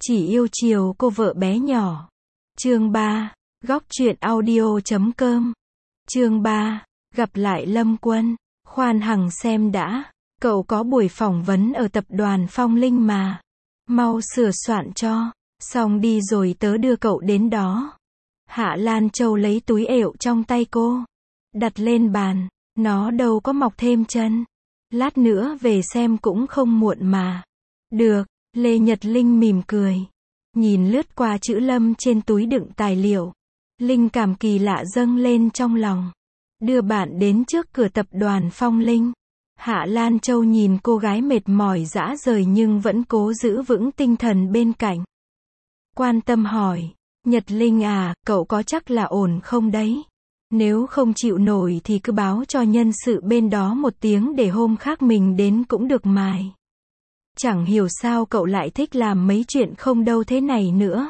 Chỉ yêu chiều cô vợ bé nhỏ. Chương 3, góc truyện audio.com. Chương 3, gặp lại Lâm Quân. Khoan hằng xem đã, cậu có buổi phỏng vấn ở tập đoàn Phong Linh mà. Mau sửa soạn cho, xong đi rồi tớ đưa cậu đến đó. Hạ Lan Châu lấy túi ệu trong tay cô, đặt lên bàn, nó đâu có mọc thêm chân. Lát nữa về xem cũng không muộn mà. Được, Lê Nhật Linh mỉm cười. Nhìn lướt qua chữ Lâm trên túi đựng tài liệu. Linh cảm kỳ lạ dâng lên trong lòng. Đưa bạn đến trước cửa tập đoàn Phong Linh. Hạ Lan Châu nhìn cô gái mệt mỏi rã rời nhưng vẫn cố giữ vững tinh thần bên cạnh. Quan tâm hỏi, Nhật Linh à, cậu có chắc là ổn không đấy? Nếu không chịu nổi thì cứ báo cho nhân sự bên đó một tiếng để hôm khác mình đến cũng được mài. Chẳng hiểu sao cậu lại thích làm mấy chuyện không đâu thế này nữa.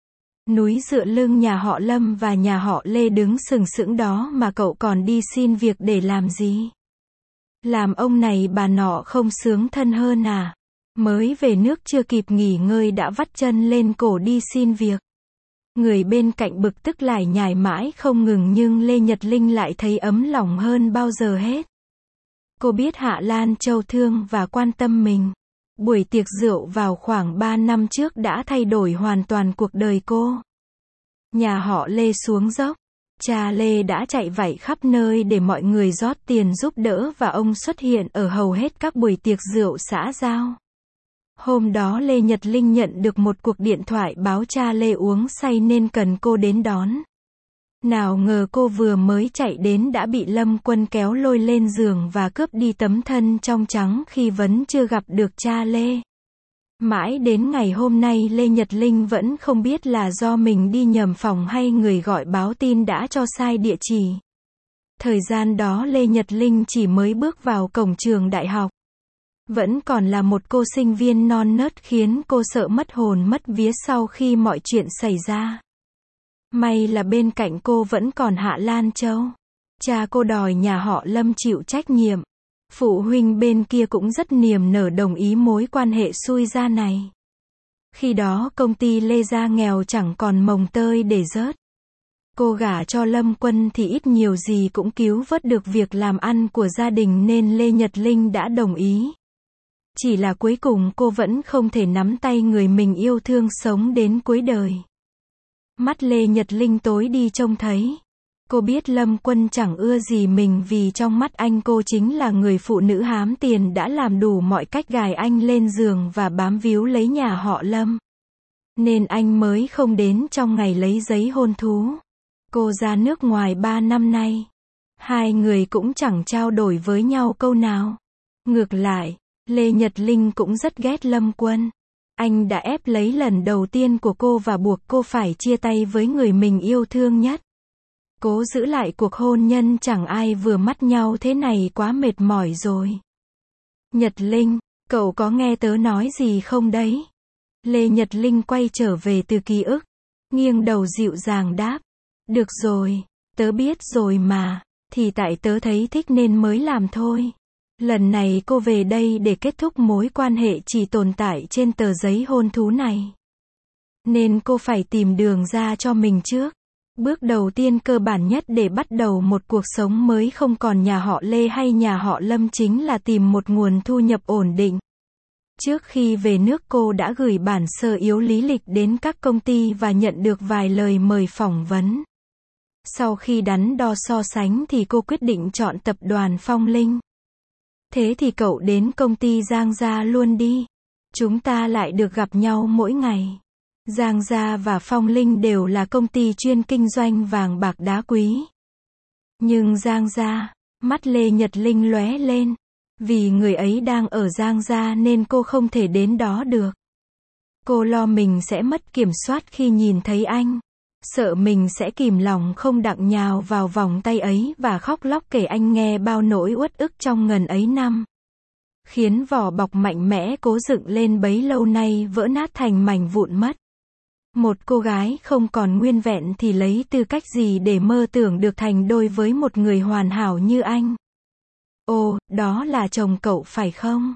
Núi dựa lưng nhà họ Lâm và nhà họ Lê đứng sừng sững đó mà cậu còn đi xin việc để làm gì? Làm ông này bà nọ không sướng thân hơn à? Mới về nước chưa kịp nghỉ ngơi đã vắt chân lên cổ đi xin việc. Người bên cạnh bực tức lải nhải mãi không ngừng nhưng Lê Nhật Linh lại thấy ấm lòng hơn bao giờ hết. Cô biết Hạ Lan Châu thương và quan tâm mình. Buổi tiệc rượu vào khoảng 3 năm trước đã thay đổi hoàn toàn cuộc đời cô. Nhà họ Lê xuống dốc. Cha Lê đã chạy vạy khắp nơi để mọi người rót tiền giúp đỡ và ông xuất hiện ở hầu hết các buổi tiệc rượu xã giao. Hôm đó Lê Nhật Linh nhận được một cuộc điện thoại báo cha Lê uống say nên cần cô đến đón. Nào ngờ cô vừa mới chạy đến đã bị Lâm Quân kéo lôi lên giường và cướp đi tấm thân trong trắng khi vẫn chưa gặp được cha Lê. Mãi đến ngày hôm nay Lê Nhật Linh vẫn không biết là do mình đi nhầm phòng hay người gọi báo tin đã cho sai địa chỉ. Thời gian đó Lê Nhật Linh chỉ mới bước vào cổng trường đại học. Vẫn còn là một cô sinh viên non nớt khiến cô sợ mất hồn mất vía sau khi mọi chuyện xảy ra. May là bên cạnh cô vẫn còn Hạ Lan Châu. Cha cô đòi nhà họ Lâm chịu trách nhiệm. Phụ huynh bên kia cũng rất niềm nở đồng ý mối quan hệ xui gia này. Khi đó công ty Lê Gia nghèo chẳng còn mồng tơi để rớt. Cô gả cho Lâm Quân thì ít nhiều gì cũng cứu vớt được việc làm ăn của gia đình nên Lê Nhật Linh đã đồng ý. Chỉ là cuối cùng cô vẫn không thể nắm tay người mình yêu thương sống đến cuối đời. Mắt Lê Nhật Linh tối đi trông thấy. Cô biết Lâm Quân chẳng ưa gì mình vì trong mắt anh cô chính là người phụ nữ hám tiền đã làm đủ mọi cách gài anh lên giường và bám víu lấy nhà họ Lâm. Nên anh mới không đến trong ngày lấy giấy hôn thú. Cô ra nước ngoài 3 năm nay. Hai người cũng chẳng trao đổi với nhau câu nào. Ngược lại, Lê Nhật Linh cũng rất ghét Lâm Quân. Anh đã ép lấy lần đầu tiên của cô và buộc cô phải chia tay với người mình yêu thương nhất. Cố giữ lại cuộc hôn nhân chẳng ai vừa mắt nhau thế này quá mệt mỏi rồi. Nhật Linh, cậu có nghe tớ nói gì không đấy? Lê Nhật Linh quay trở về từ ký ức. Nghiêng đầu dịu dàng đáp. Được rồi, tớ biết rồi mà. Thì tại tớ thấy thích nên mới làm thôi. Lần này cô về đây để kết thúc mối quan hệ chỉ tồn tại trên tờ giấy hôn thú này. Nên cô phải tìm đường ra cho mình trước. Bước đầu tiên cơ bản nhất để bắt đầu một cuộc sống mới không còn nhà họ Lê hay nhà họ Lâm chính là tìm một nguồn thu nhập ổn định. Trước khi về nước cô đã gửi bản sơ yếu lý lịch đến các công ty và nhận được vài lời mời phỏng vấn. Sau khi đắn đo so sánh thì cô quyết định chọn tập đoàn Phong Linh. Thế thì cậu đến công ty Giang Gia luôn đi. Chúng ta lại được gặp nhau mỗi ngày. Giang Gia và Phong Linh đều là công ty chuyên kinh doanh vàng bạc đá quý. Nhưng Giang Gia, mắt Lê Nhật Linh lóe lên. Vì người ấy đang ở Giang Gia nên cô không thể đến đó được. Cô lo mình sẽ mất kiểm soát khi nhìn thấy anh. Sợ mình sẽ kìm lòng không đặng nhào vào vòng tay ấy và khóc lóc kể anh nghe bao nỗi uất ức trong ngần ấy năm. Khiến vỏ bọc mạnh mẽ cố dựng lên bấy lâu nay vỡ nát thành mảnh vụn mất. Một cô gái không còn nguyên vẹn thì lấy tư cách gì để mơ tưởng được thành đôi với một người hoàn hảo như anh? Ồ, đó là chồng cậu phải không?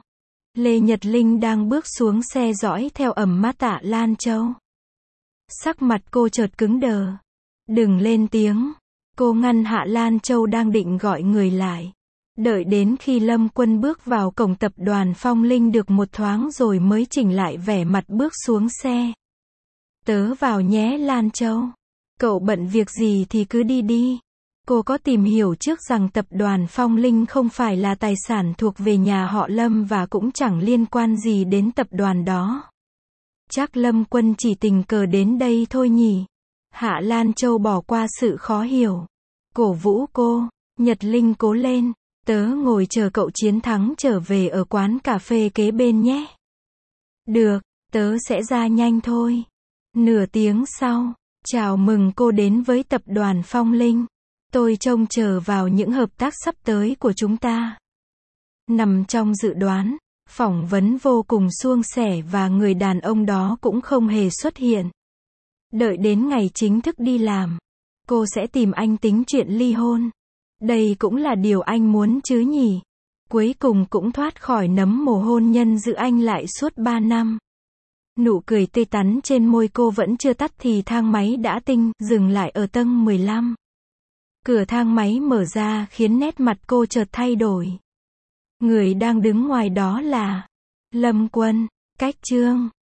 Lê Nhật Linh đang bước xuống xe dõi theo ẩm mắt Tạ Lan Châu. Sắc mặt cô chợt cứng đờ. Đừng lên tiếng. Cô ngăn Hạ Lan Châu đang định gọi người lại. Đợi đến khi Lâm Quân bước vào cổng tập đoàn Phong Linh được một thoáng rồi mới chỉnh lại vẻ mặt bước xuống xe. Tớ vào nhé Lan Châu. Cậu bận việc gì thì cứ đi đi. Cô có tìm hiểu trước rằng tập đoàn Phong Linh không phải là tài sản thuộc về nhà họ Lâm và cũng chẳng liên quan gì đến tập đoàn đó. Chắc Lâm Quân chỉ tình cờ đến đây thôi nhỉ. Hạ Lan Châu bỏ qua sự khó hiểu. Cổ vũ cô. Nhật Linh cố lên. Tớ ngồi chờ cậu chiến thắng trở về ở quán cà phê kế bên nhé. Được, tớ sẽ ra nhanh thôi. Nửa tiếng sau, chào mừng cô đến với tập đoàn Phong Linh. Tôi trông chờ vào những hợp tác sắp tới của chúng ta. Nằm trong dự đoán, phỏng vấn vô cùng suôn sẻ và người đàn ông đó cũng không hề xuất hiện. Đợi đến ngày chính thức đi làm, cô sẽ tìm anh tính chuyện ly hôn. Đây cũng là điều anh muốn chứ nhỉ? Cuối cùng cũng thoát khỏi nấm mồ hôn nhân giữ anh lại suốt 3 năm. Nụ cười tươi tắn trên môi cô vẫn chưa tắt thì thang máy đã dừng lại ở tầng 15. Cửa thang máy mở ra khiến nét mặt cô chợt thay đổi. Người đang đứng ngoài đó là Lâm Quân, Cách Trương.